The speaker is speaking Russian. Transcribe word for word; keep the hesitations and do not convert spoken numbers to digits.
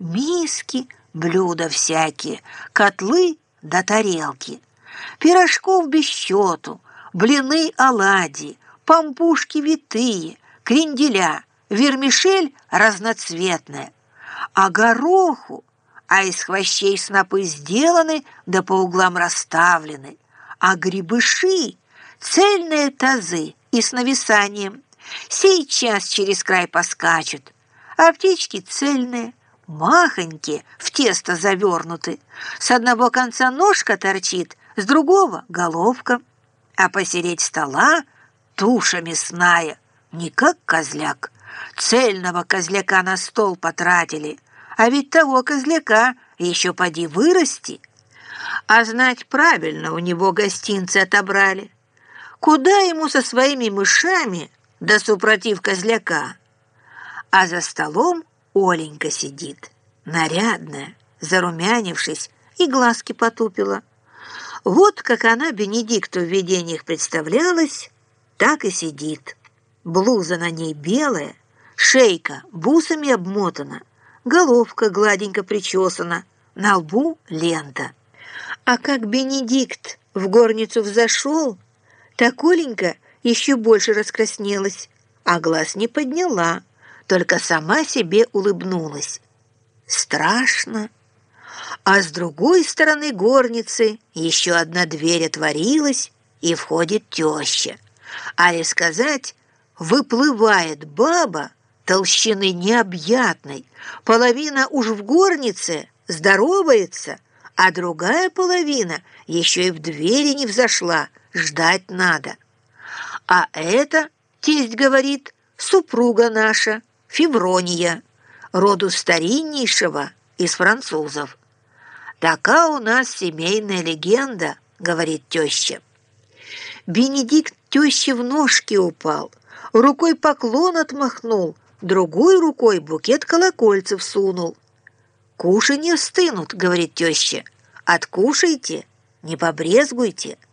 Миски, блюда всякие, котлы да тарелки. Пирожков без счету, блины оладьи, пампушки витые, кренделя, вермишель разноцветная. А гороху, а из хвощей снопы сделаны, да по углам расставлены. А грибыши — цельные тазы и с нависанием. Сейчас через край поскачут. А птички цельные, махонькие, в тесто завернуты. С одного конца ножка торчит, с другого — головка. А посередь стола туша мясная, не как козляк. Цельного козляка на стол потратили, а ведь того козляка еще поди вырасти. А знать, правильно у него гостинцы отобрали. Куда ему со своими мышами, да супротив козляка? А за столом Оленька сидит, нарядная, зарумянившись, и глазки потупила. Вот как она Бенедикту в видениях представлялась, так и сидит. Блуза на ней белая, шейка бусами обмотана, головка гладенько причесана, на лбу лента. А как Бенедикт в горницу взошел, так Оленька еще больше раскраснелась, а глаз не подняла, только сама себе улыбнулась. Страшно. А с другой стороны горницы еще одна дверь отворилась, и входит теща. Али сказать, выплывает баба толщины необъятной, половина уж в горнице здоровается, а другая половина еще и в двери не взошла, ждать надо. А это, тесть говорит, супруга наша, Феврония, роду стариннейшего из французов. Такая у нас семейная легенда, говорит теща. Бенедикт теще в ножки упал, рукой поклон отмахнул, другой рукой букет колокольцев сунул. «Кушанья стынут», — говорит теща, — «откушайте, не побрезгуйте».